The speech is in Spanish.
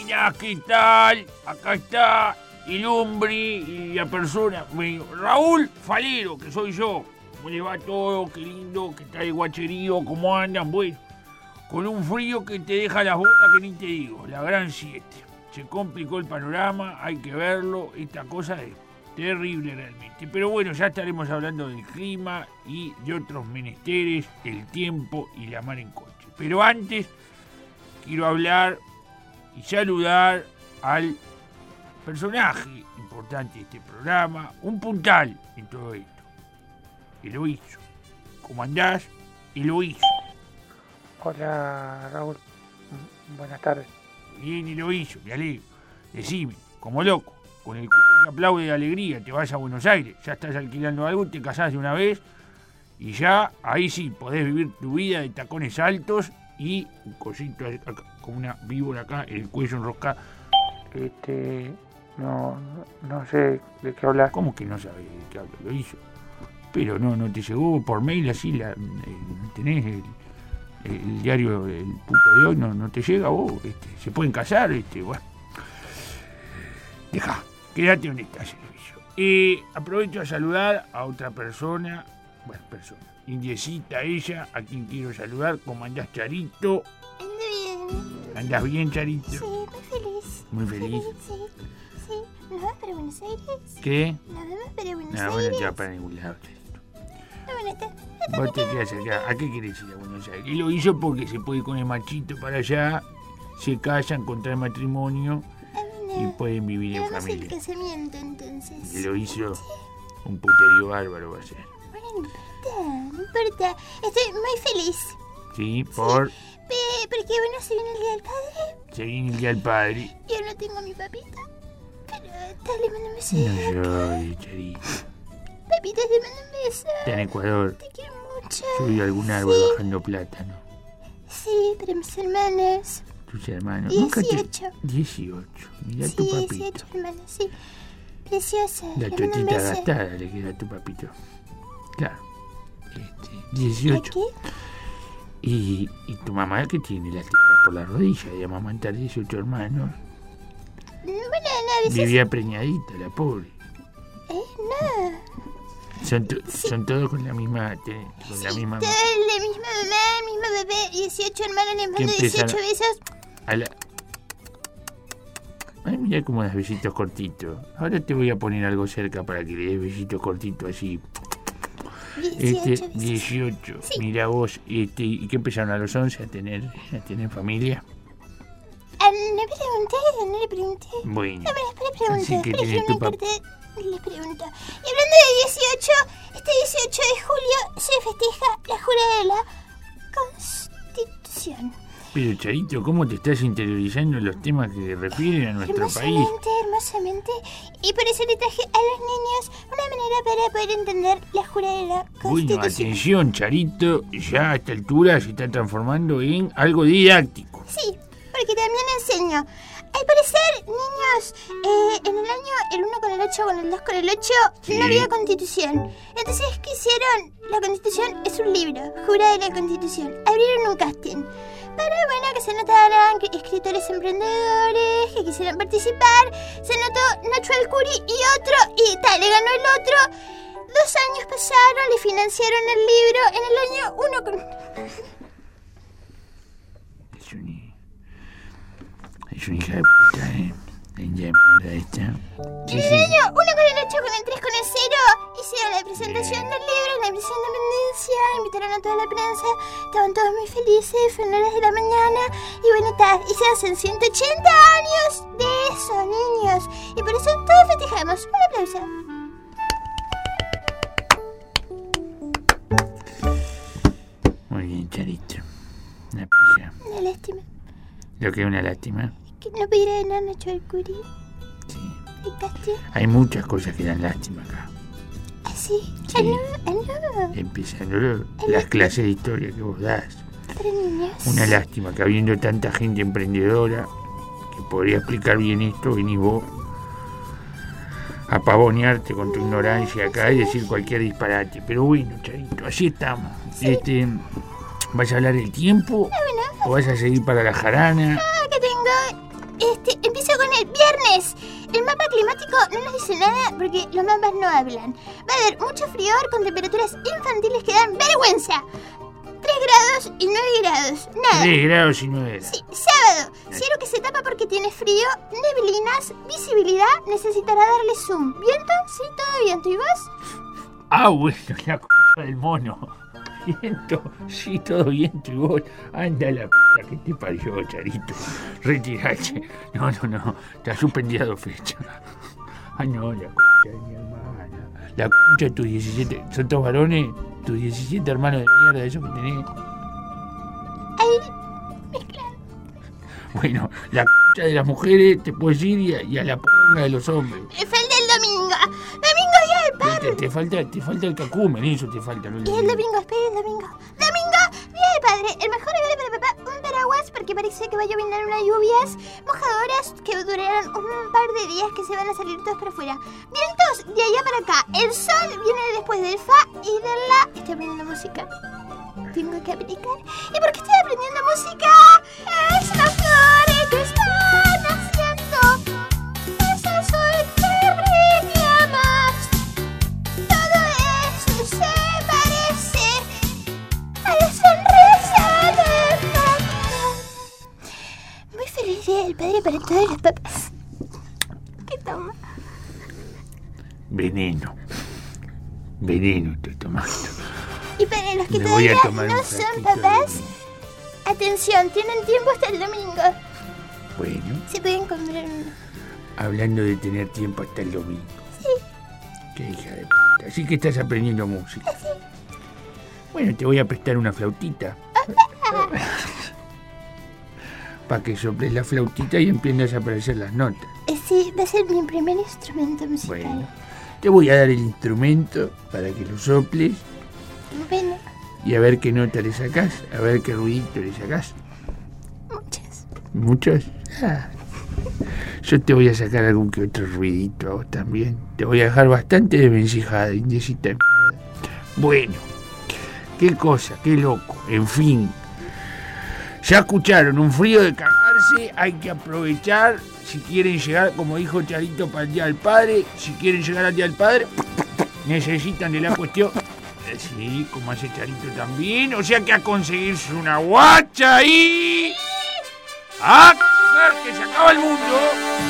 buenas, ¿qué tal? Acá está el hombre y la persona, Raúl Falero, que soy yo. ¿Cómo les va todo? Qué lindo, qué tal el guacherío, ¿cómo andan? Bueno, con un frío que te deja las bolas que ni te digo, la gran 7. Se complicó el panorama, hay que verlo, esta cosa es terrible realmente. Pero bueno, ya estaremos hablando del clima y de otros menesteres, el tiempo y la mar en coche. Pero antes, quiero hablar y saludar al personaje importante de este programa, un puntal en todo esto. Eloíso. ¿Cómo andás? Eloíso. Hola, Raúl. Buenas tardes. Bien, Eloíso, me alegro. Decime, como loco, con el culo que aplaude de alegría, te vas a Buenos Aires, ya estás alquilando algo, te casás de una vez y ya ahí sí podés vivir tu vida de tacones altos y un cosito acá, como una víbora acá, el cuello enroscado. No sé de qué hablar. ¿Cómo que no sabes de qué hablo? Lo hizo. Pero no te llegó por mail así, tenés el diario El Punto de Hoy, no te llega vos, se pueden casar, bueno. Deja, quédate donde estás, Eloíso. Aprovecho a saludar a otra persona, indiecita ella, a quien quiero saludar. ¿Cómo andás, Charito? Ando bien. ¿Andás bien, Charito? Sí, muy feliz. ¿Muy feliz? Sí. ¿Nos vamos para Buenos Aires? ¿Qué? ¿Nos vamos para Buenos No, Aires? bueno, te vas para ningún lado, Charito. No, bueno, Vos te quedás acá. ¿A qué querés ir a Buenos Aires? Y lo hizo porque se puede ir con el machito para allá, se casan, contraen matrimonio y pueden vivir en vamos familia. al casamiento, entonces. Y lo hizo un puterío bárbaro va a ser. Bueno, no importa. Estoy muy feliz. Sí, porque Bueno, se viene el Día del Padre. se viene el Día del Padre. Yo no tengo a mi papita. Pero dale, manda un beso. No llores, Charito. Papita, te mando un beso. Está en Ecuador. Te quiero mucho. Subí a algún árbol bajando plátano. Sí, para mis hermanos. Tus hermanos. 18. 18. Mirá Sí, tu papito. 18 hermanos, sí. Preciosa. La le mando un totita beso. gastada le queda a tu papito. Claro. ¿A 18. qué? Y tu mamá que tiene las tetas por la rodilla de amamantar 18 hermanos. Bueno, no, a veces... Vivía preñadita, la pobre. No. Son todos con la misma Todos la mamá. misma mamá, mismo bebé, 18 hermanos, le mando 18 besos. Ay, mira cómo das besitos cortitos. Ahora te voy a poner algo cerca para que le des besitos cortitos así. 18 besos. 18. Sí. Mira vos, ¿y qué empezaron a los 11 a tener familia? No le pregunté. Bueno. No, pero le pregunto. Así que Pero tenés yo tu me acordé, le pregunto. Y hablando de 18, este 18 de julio se festeja la jura de la Constitución. Pero Charito, ¿cómo te estás interiorizando en los temas que refieren a nuestro país? Hermosamente. Y por eso le traje a los niños una manera para poder entender la jura de la Constitución. Bueno, atención, Charito, ya a esta altura se está transformando en algo didáctico. Sí, porque también enseño. Al parecer, niños, en el año el 1 con el 8, con el 2 con el 8, Sí. no había Constitución. Entonces, ¿qué hicieron? La Constitución es un libro, Jura de la Constitución. Abrieron un casting para, que se notaran escritores emprendedores que quisieran participar. Se notó Nacho Alcuri y otro, y tal, le ganó el otro. 2 años pasaron, le financiaron el libro en el año 1 con... Es una hija de puta, Ya mierda esta. En el año 1 con el 8, con el 3, con el 0, hicieron la presentación del libro, la presentación de independencia, invitaron a toda la prensa, estaban todos muy felices, fueron horas de la mañana, y bueno, y se hacen 180 años de eso, niños, y por eso todos festejamos. Un aplauso. Muy bien, Charito. Una pilla. Una lástima Lo que es una lástima. que no pudiera ganar Nacho Alcuri. Sí. El casting. Hay muchas cosas que dan lástima acá. Así. Sí. No. Empezando las clases de historia que vos das. Para niños. Una lástima que habiendo tanta gente emprendedora que podría explicar bien esto, venís vos a pavonearte con tu ignorancia acá y decir cualquier disparate. Pero bueno, Charito, así estamos. Sí. ¿Vas a hablar del tiempo? Bueno. ¿O vas a seguir para la jarana? Que tengo Empiezo con el viernes. El mapa climático no nos dice nada porque los mapas no hablan. Va a haber mucho frío con temperaturas infantiles que dan vergüenza. 3 grados y 9 grados. Nada. 3 grados y 9 grados. Sí, sábado. Cielo que se tapa porque tiene frío. Neblinas. Visibilidad. Necesitará darle zoom. ¿Viento? Sí, todo viento. ¿Y vos? Ah, bueno, la cosa del mono. Viento, sí, todo viento. Y vos, anda la puta que te parió, Charito. Retirate. No. Está suspendida 2 fechas. Ah, no, la puta de mi hermana. La puta de tus 17. ¿Son todos varones? Tus 17 hermanos de mierda, esos que tenés. Ahí, mezclado. Bueno, la puta de las mujeres te puedes ir y a la puta de los hombres. Me falta el domingo. Domingo, día del padre. Te falta el cacumen, eso te falta. ¿No? Y el domingo, espera el domingo. Domingo, día del padre. El mejor regalo para papá, un paraguas, porque parece que va a llover unas lluvias mojadoras que durarán un par de días que se van a salir todos para afuera. Vientos de allá para acá. El sol viene después del fa y de la... Estoy aprendiendo música. Tengo que aplicar. ¿Y por qué estoy aprendiendo música? Es las flores que están haciendo. Es el sol que brilla más. Todo eso se parece a la sonrisa del papá. Muy feliz día del padre para todos los papás. ¿Qué toma? Veneno estoy tomando. Y para los que Me voy a todavía tomar no un son frasquito papás, atención, tienen tiempo hasta el domingo. Bueno, Se pueden comprar uno. hablando de tener tiempo hasta el domingo. Sí. Qué hija de puta. Así que estás aprendiendo música. Sí. Bueno, te voy a prestar una flautita. Para que soples la flautita y empieces a aparecer las notas. Sí, va a ser mi primer instrumento musical. Bueno, te voy a dar el instrumento para que lo soples Bueno, y a ver qué nota le sacás, a ver qué ruidito le sacás. muchas. ¿Muchos? Ah. Yo te voy a sacar algún que otro ruidito a vos también. Te voy a dejar bastante desvencijada, indecita de mierda. Bueno, qué cosa, qué loco. En fin, ya escucharon, un frío de cagarse, hay que aprovechar. Si quieren llegar, como dijo Charito, para el Día del Padre, si quieren llegar al Día del Padre, necesitan de la cuestión. Sí, como hace Charito también. O sea que a conseguirse una guacha y... ¡a coger, que se acaba el mundo!